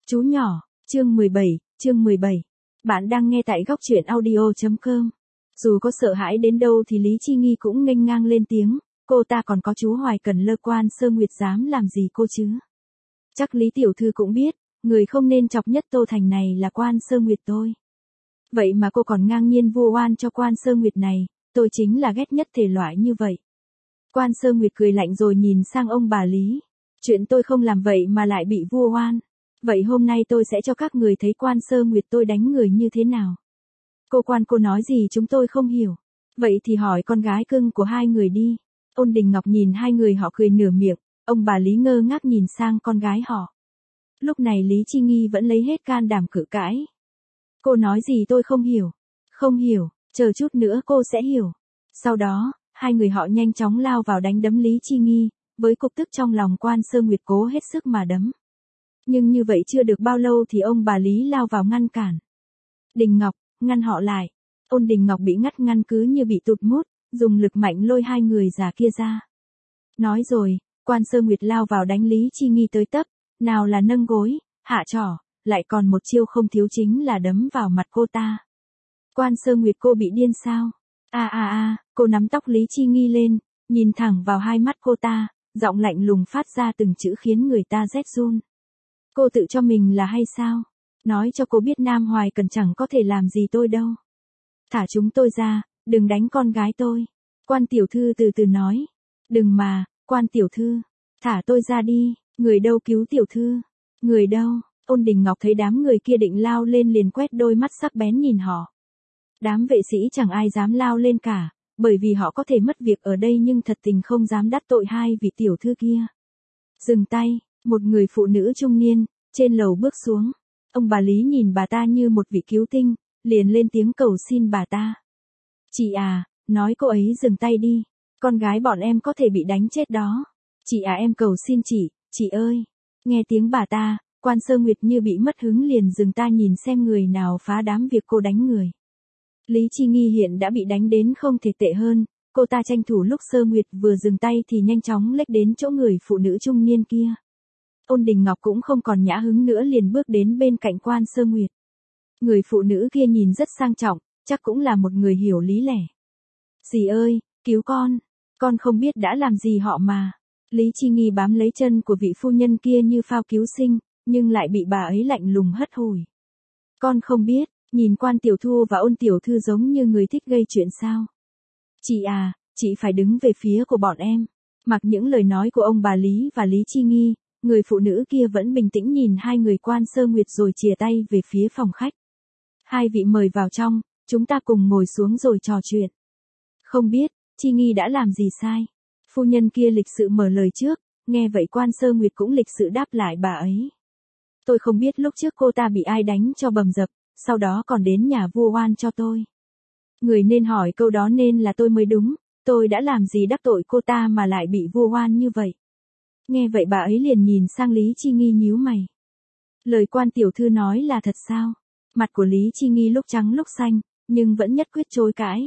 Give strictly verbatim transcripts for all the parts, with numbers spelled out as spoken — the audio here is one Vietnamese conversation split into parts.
Chú nhỏ, chương mười bảy, chương mười bảy. Bạn đang nghe tại góc truyện audio chấm com. Dù có sợ hãi đến đâu thì Lý Chi Nghi cũng nghênh ngang lên tiếng, cô ta còn có chú Hoài Cần Lơ Quan Sơ Nguyệt dám làm gì cô chứ? Chắc Lý Tiểu Thư cũng biết, người không nên chọc nhất Tô Thành này là Quan Sơ Nguyệt tôi. Vậy mà cô còn ngang nhiên vu oan cho Quan Sơ Nguyệt này, tôi chính là ghét nhất thể loại như vậy. Quan Sơ Nguyệt cười lạnh rồi nhìn sang ông bà Lý. Chuyện tôi không làm vậy mà lại bị vu oan. Vậy hôm nay tôi sẽ cho các người thấy Quan Sơ Nguyệt tôi đánh người như thế nào. Cô Quan cô nói gì chúng tôi không hiểu. Vậy thì hỏi con gái cưng của hai người đi. Ôn Đình Ngọc nhìn hai người họ cười nửa miệng, ông bà Lý ngơ ngác nhìn sang con gái họ. Lúc này Lý Chi Nghi vẫn lấy hết can đảm cự cãi. Cô nói gì tôi không hiểu. Không hiểu, chờ chút nữa cô sẽ hiểu. Sau đó, hai người họ nhanh chóng lao vào đánh đấm Lý Chi Nghi, với cục tức trong lòng Quan Sơ Nguyệt cố hết sức mà đấm. Nhưng như vậy chưa được bao lâu thì ông bà Lý lao vào ngăn cản. Đình Ngọc, ngăn họ lại. Ôn Đình Ngọc bị ngắt ngăn cứ như bị tụt mút, dùng lực mạnh lôi hai người già kia ra. Nói rồi, Quan Sơ Nguyệt lao vào đánh Lý Chi Nghi tới tấp, nào là nâng gối, hạ trỏ, lại còn một chiêu không thiếu chính là đấm vào mặt cô ta. Quan Sơ Nguyệt cô bị điên sao? A a a, cô nắm tóc Lý Chi Nghi lên, nhìn thẳng vào hai mắt cô ta, giọng lạnh lùng phát ra từng chữ khiến người ta rét run. Cô tự cho mình là hay sao? Nói cho cô biết Nam Hoài Cần chẳng có thể làm gì tôi đâu. Thả chúng tôi ra, đừng đánh con gái tôi. Quan tiểu thư từ từ nói. Đừng mà, Quan tiểu thư, thả tôi ra đi, người đâu cứu tiểu thư, người đâu? Ôn Đình Ngọc thấy đám người kia định lao lên liền quét đôi mắt sắc bén nhìn họ. Đám vệ sĩ chẳng ai dám lao lên cả, bởi vì họ có thể mất việc ở đây nhưng thật tình không dám đắc tội hai vị tiểu thư kia. Dừng tay, một người phụ nữ trung niên, trên lầu bước xuống. Ông bà Lý nhìn bà ta như một vị cứu tinh, liền lên tiếng cầu xin bà ta. Chị à, nói cô ấy dừng tay đi, con gái bọn em có thể bị đánh chết đó. Chị à em cầu xin chị, chị ơi. Nghe tiếng bà ta, Quan Sơ Nguyệt như bị mất hứng liền dừng ta nhìn xem người nào phá đám việc cô đánh người. Lý Chi Nghi hiện đã bị đánh đến không thể tệ hơn, cô ta tranh thủ lúc Sơ Nguyệt vừa dừng tay thì nhanh chóng lách đến chỗ người phụ nữ trung niên kia. Ôn Đình Ngọc cũng không còn nhã hứng nữa liền bước đến bên cạnh Quan Sơ Nguyệt. Người phụ nữ kia nhìn rất sang trọng, chắc cũng là một người hiểu lý lẽ. Dì ơi, cứu con, con không biết đã làm gì họ mà. Lý Chi Nghi bám lấy chân của vị phu nhân kia như phao cứu sinh, nhưng lại bị bà ấy lạnh lùng hất hủi. Con không biết, nhìn Quan tiểu thư và Ôn tiểu thư giống như người thích gây chuyện sao. Chị à, chị phải đứng về phía của bọn em. Mặc những lời nói của ông bà Lý và Lý Chi Nghi, người phụ nữ kia vẫn bình tĩnh nhìn hai người Quan Sơ Nguyệt rồi chìa tay về phía phòng khách. Hai vị mời vào trong, chúng ta cùng ngồi xuống rồi trò chuyện. Không biết, Chi Nghi đã làm gì sai? Phu nhân kia lịch sự mở lời trước, nghe vậy Quan Sơ Nguyệt cũng lịch sự đáp lại bà ấy. Tôi không biết lúc trước cô ta bị ai đánh cho bầm dập, sau đó còn đến nhà vu oan cho tôi. Người nên hỏi câu đó nên là tôi mới đúng, tôi đã làm gì đắc tội cô ta mà lại bị vu oan như vậy. Nghe vậy bà ấy liền nhìn sang Lý Chi Nghi nhíu mày. Lời Quan tiểu thư nói là thật sao? Mặt của Lý Chi Nghi lúc trắng lúc xanh, nhưng vẫn nhất quyết chối cãi.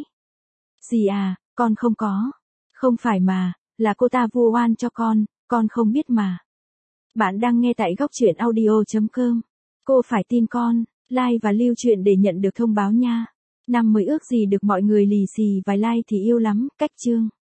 Dì à, con không có. Không phải mà, là cô ta vu oan cho con, con không biết mà. Bạn đang nghe tại góc truyện audio chấm com. Cô phải tin con, like và lưu truyện để nhận được thông báo nha. Năm mới ước gì được mọi người lì xì vài like thì yêu lắm, cách chương.